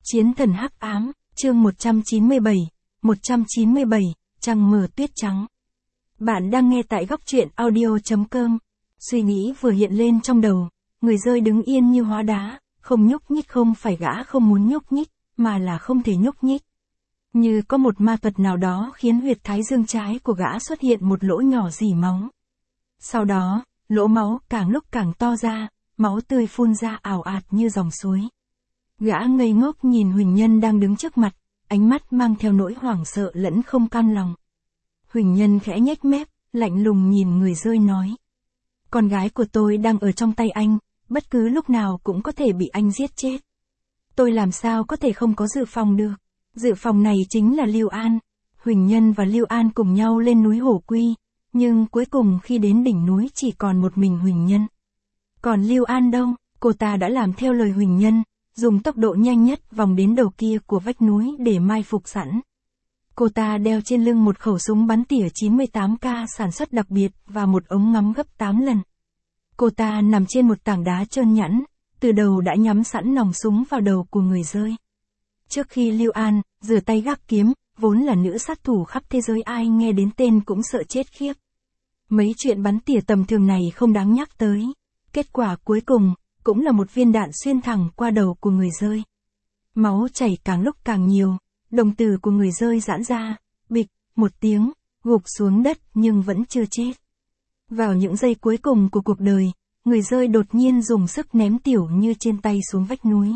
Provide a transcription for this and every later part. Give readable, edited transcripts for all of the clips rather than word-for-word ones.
Chiến thần hắc ám, chương 197, trăng mờ tuyết trắng. Bạn đang nghe tại góc truyện audio.com. Suy nghĩ vừa hiện lên trong đầu, người rơi đứng yên như hóa đá, không nhúc nhích. Không phải gã không muốn nhúc nhích, mà là không thể nhúc nhích. Như có một ma thuật nào đó khiến huyệt thái dương trái của gã xuất hiện một lỗ nhỏ rỉ máu. Sau đó, lỗ máu càng lúc càng to ra, máu tươi phun ra ào ạt như dòng suối. Gã ngây ngốc nhìn Huỳnh Nhân đang đứng trước mặt, ánh mắt mang theo nỗi hoảng sợ lẫn không cam lòng. Huỳnh Nhân khẽ nhếch mép, lạnh lùng nhìn người rơi nói. Con gái của tôi đang ở trong tay anh, bất cứ lúc nào cũng có thể bị anh giết chết. Tôi làm sao có thể không có dự phòng được. Dự phòng này chính là Lưu An. Huỳnh Nhân và Lưu An cùng nhau lên núi Hổ Quy, nhưng cuối cùng khi đến đỉnh núi chỉ còn một mình Huỳnh Nhân. Còn Lưu An đâu, cô ta đã làm theo lời Huỳnh Nhân, dùng tốc độ nhanh nhất vòng đến đầu kia của vách núi để mai phục sẵn. Cô ta đeo trên lưng một khẩu súng bắn tỉa 98K sản xuất đặc biệt và một ống ngắm gấp 8 lần. Cô ta nằm trên một tảng đá trơn nhẵn, từ đầu đã nhắm sẵn nòng súng vào đầu của người rơi. Trước khi Lưu An rửa tay gác kiếm, vốn là nữ sát thủ khắp thế giới, ai nghe đến tên cũng sợ chết khiếp. Mấy chuyện bắn tỉa tầm thường này không đáng nhắc tới. Kết quả cuối cùng cũng là một viên đạn xuyên thẳng qua đầu của người rơi. Máu chảy càng lúc càng nhiều, đồng tử của người rơi giãn ra, bịch, một tiếng, gục xuống đất nhưng vẫn chưa chết. Vào những giây cuối cùng của cuộc đời, người rơi đột nhiên dùng sức ném Tiểu Như trên tay xuống vách núi.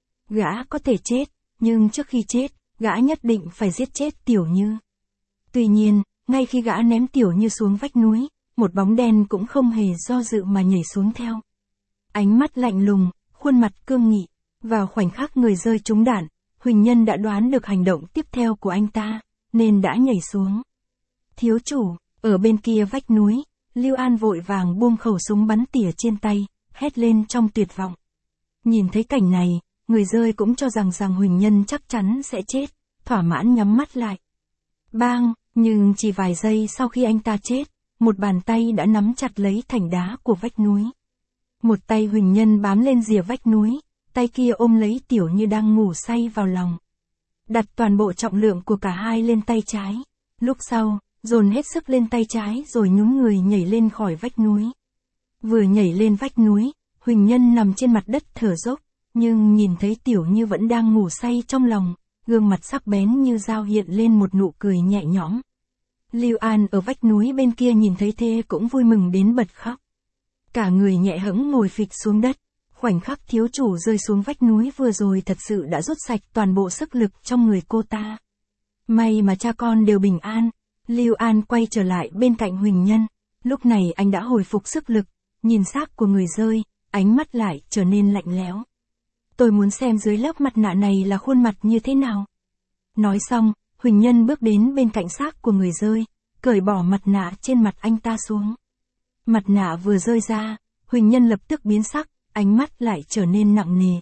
Gã có thể chết, nhưng trước khi chết, gã nhất định phải giết chết Tiểu Như. Tuy nhiên, ngay khi gã ném Tiểu Như xuống vách núi, một bóng đen cũng không hề do dự mà nhảy xuống theo. Ánh mắt lạnh lùng, khuôn mặt cương nghị. Vào khoảnh khắc người rơi trúng đạn, Huỳnh Nhân đã đoán được hành động tiếp theo của anh ta, nên đã nhảy xuống. Thiếu chủ, ở bên kia vách núi, Lưu An vội vàng buông khẩu súng bắn tỉa trên tay, hét lên trong tuyệt vọng. Nhìn thấy cảnh này, người rơi cũng cho rằng Huỳnh Nhân chắc chắn sẽ chết, thỏa mãn nhắm mắt lại. Bang, nhưng chỉ vài giây sau khi anh ta chết, một bàn tay đã nắm chặt lấy thành đá của vách núi. Một tay Huỳnh Nhân bám lên rìa vách núi, tay kia ôm lấy Tiểu Như đang ngủ say vào lòng. Đặt toàn bộ trọng lượng của cả hai lên tay trái. Lúc sau, dồn hết sức lên tay trái rồi nhún người nhảy lên khỏi vách núi. Vừa nhảy lên vách núi, Huỳnh Nhân nằm trên mặt đất thở dốc, nhưng nhìn thấy Tiểu Như vẫn đang ngủ say trong lòng, gương mặt sắc bén như dao hiện lên một nụ cười nhẹ nhõm. Lưu An ở vách núi bên kia nhìn thấy thế cũng vui mừng đến bật khóc. Cả người nhẹ hẫng ngồi phịch xuống đất. Khoảnh khắc thiếu chủ rơi xuống vách núi vừa rồi thật sự đã rút sạch toàn bộ sức lực trong người cô ta. May mà cha con đều bình an. Lưu An quay trở lại bên cạnh Huỳnh Nhân. Lúc này anh đã hồi phục sức lực, nhìn xác của người rơi, ánh mắt lại trở nên lạnh lẽo. Tôi muốn xem dưới lớp mặt nạ này là khuôn mặt như thế nào. Nói xong, Huỳnh Nhân bước đến bên cạnh xác của người rơi, cởi bỏ mặt nạ trên mặt anh ta xuống. Mặt nạ vừa rơi ra, Huỳnh Nhân lập tức biến sắc, ánh mắt lại trở nên nặng nề.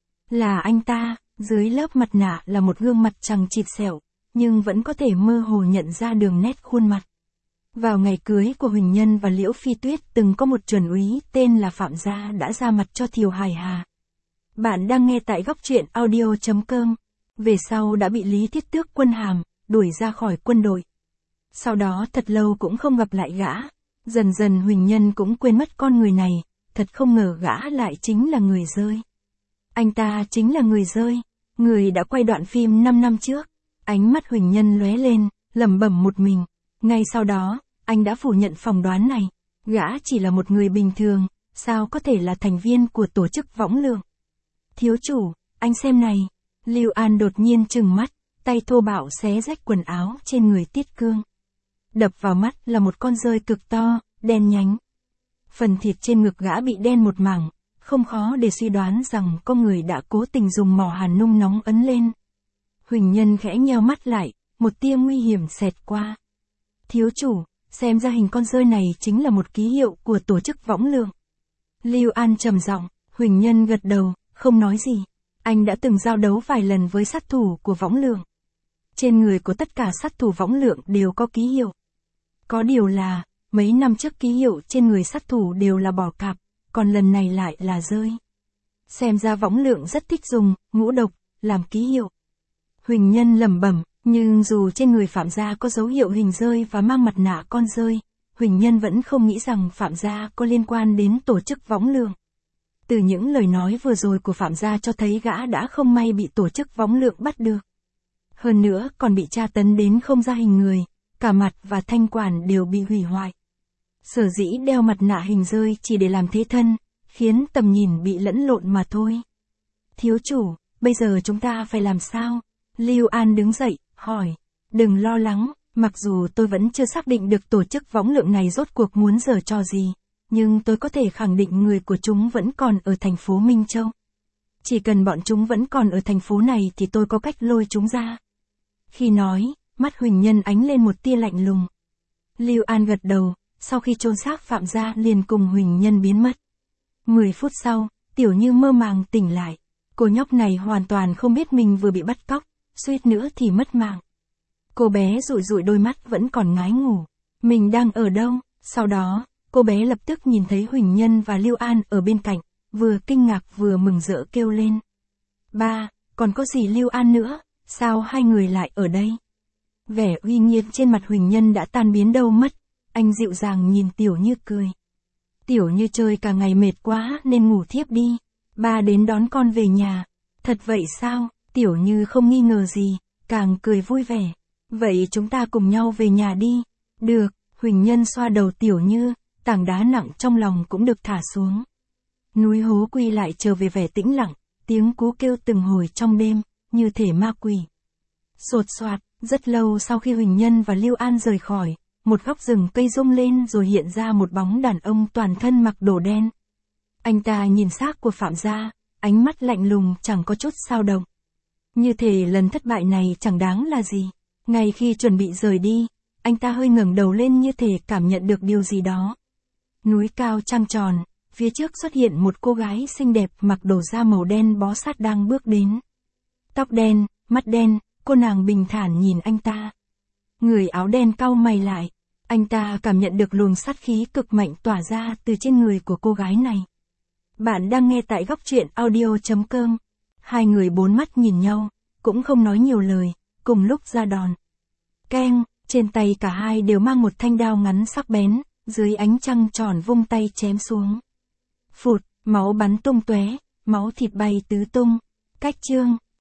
Là anh ta, dưới lớp mặt nạ là một gương mặt chằng chịt sẹo, nhưng vẫn có thể mơ hồ nhận ra đường nét khuôn mặt. Vào ngày cưới của Huỳnh Nhân và Liễu Phi Tuyết từng có một chuẩn úy tên là Phạm Gia đã ra mặt cho Thiều Hải Hà. Bạn đang nghe tại góc truyện audio.com. Về sau đã bị Lý Thiết tước quân hàm, đuổi ra khỏi quân đội. Sau đó thật lâu cũng không gặp lại gã. Dần dần Huỳnh Nhân cũng quên mất con người này, thật không ngờ gã lại chính là người rơi. Anh ta chính là người rơi, người đã quay đoạn phim 5 năm trước. Ánh mắt Huỳnh Nhân lóe lên, lẩm bẩm một mình. Ngay sau đó, anh đã phủ nhận phỏng đoán này. Gã chỉ là một người bình thường, sao có thể là thành viên của tổ chức võng lượng. Thiếu chủ, anh xem này. Lưu An đột nhiên trừng mắt, tay thô bạo xé rách quần áo trên người Tiết Cương. Đập vào mắt là một con rơi cực to, đen nhánh. Phần thịt trên ngực gã bị đen một mảng, không khó để suy đoán rằng có người đã cố tình dùng mỏ hàn nung nóng ấn lên. Huỳnh Nhân khẽ nheo mắt lại, một tia nguy hiểm xẹt qua. Thiếu chủ, xem ra hình con rơi này chính là một ký hiệu của tổ chức võng lượng. Lưu An trầm giọng, Huỳnh Nhân gật đầu, không nói gì. Anh đã từng giao đấu vài lần với sát thủ của võng lượng. Trên người của tất cả sát thủ võng lượng đều có ký hiệu. Có điều là, mấy năm trước ký hiệu trên người sát thủ đều là bò cạp, còn lần này lại là rơi. Xem ra võng lượng rất thích dùng ngũ độc, làm ký hiệu. Huỳnh Nhân lẩm bẩm, nhưng dù trên người Phạm Gia có dấu hiệu hình rơi và mang mặt nạ con rơi, Huỳnh Nhân vẫn không nghĩ rằng Phạm Gia có liên quan đến tổ chức võng lượng. Từ những lời nói vừa rồi của Phạm Gia cho thấy gã đã không may bị tổ chức võng lượng bắt được. Hơn nữa còn bị tra tấn đến không ra hình người, cả mặt và thanh quản đều bị hủy hoại. Sở dĩ đeo mặt nạ hình rơi chỉ để làm thế thân, khiến tầm nhìn bị lẫn lộn mà thôi. Thiếu chủ, bây giờ chúng ta phải làm sao? Lưu An đứng dậy, hỏi. Đừng lo lắng, mặc dù tôi vẫn chưa xác định được tổ chức võng lượng này rốt cuộc muốn giở trò gì, nhưng tôi có thể khẳng định người của chúng vẫn còn ở thành phố Minh Châu. Chỉ cần bọn chúng vẫn còn ở thành phố này thì tôi có cách lôi chúng ra. Khi nói, mắt Huỳnh Nhân ánh lên một tia lạnh lùng. Lưu An gật đầu, sau khi chôn xác Phạm Gia liền cùng Huỳnh Nhân biến mất. 10 phút sau, Tiểu Như mơ màng tỉnh lại. Cô nhóc này hoàn toàn không biết mình vừa bị bắt cóc, suýt nữa thì mất mạng. Cô bé dụi dụi đôi mắt vẫn còn ngái ngủ. Mình đang ở đâu? Sau đó, cô bé lập tức nhìn thấy Huỳnh Nhân và Lưu An ở bên cạnh, vừa kinh ngạc vừa mừng rỡ kêu lên. Ba, còn có gì Lưu An nữa, sao hai người lại ở đây? Vẻ uy nghiêm trên mặt Huỳnh Nhân đã tan biến đâu mất, anh dịu dàng nhìn Tiểu Như cười. Tiểu Như chơi cả ngày mệt quá nên ngủ thiếp đi, ba đến đón con về nhà. Thật vậy sao? Tiểu Như không nghi ngờ gì, càng cười vui vẻ. Vậy chúng ta cùng nhau về nhà đi. Được, Huỳnh Nhân xoa đầu Tiểu Như, tảng đá nặng trong lòng cũng được thả xuống. Núi Hố Quy lại trở về vẻ tĩnh lặng, tiếng cú kêu từng hồi trong đêm, như thể ma quỷ. Sột soạt, rất lâu sau khi Huỳnh Nhân và Lưu An rời khỏi, một góc rừng cây rung lên rồi hiện ra một bóng đàn ông toàn thân mặc đồ đen. Anh ta nhìn xác của Phạm Gia, ánh mắt lạnh lùng chẳng có chút dao động. Như thể lần thất bại này chẳng đáng là gì. Ngay khi chuẩn bị rời đi, anh ta hơi ngẩng đầu lên như thể cảm nhận được điều gì đó. Núi cao trăng tròn, phía trước xuất hiện một cô gái xinh đẹp mặc đồ da màu đen bó sát đang bước đến. Tóc đen, mắt đen, cô nàng bình thản nhìn anh ta. Người áo đen cau mày lại, anh ta cảm nhận được luồng sát khí cực mạnh tỏa ra từ trên người của cô gái này. Bạn đang nghe tại góc truyện audio.com. Hai người bốn mắt nhìn nhau, cũng không nói nhiều lời, cùng lúc ra đòn. Keng, trên tay cả hai đều mang một thanh đao ngắn sắc bén, dưới ánh trăng tròn vung tay chém xuống. Phụt, máu bắn tung tóe, máu thịt bay tứ tung. Cách chương